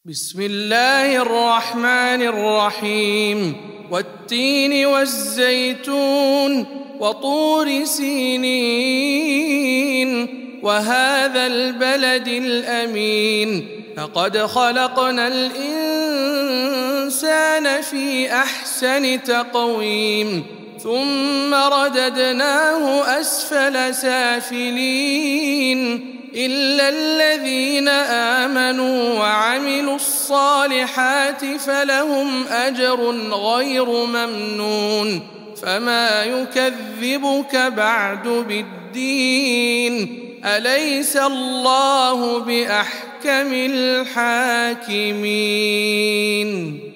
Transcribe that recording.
بسم الله الرحمن الرحيم والتين والزيتون وطور سينين وهذا البلد الأمين لقد خلقنا الإنسان في أحسن تقويم ثم رددناه أسفل سافلين إلا الذين آمنوا وعملوا الصالحات فلهم أجر غير ممنون فما يكذبك بعد بالدين أليس الله بأحكم الحاكمين.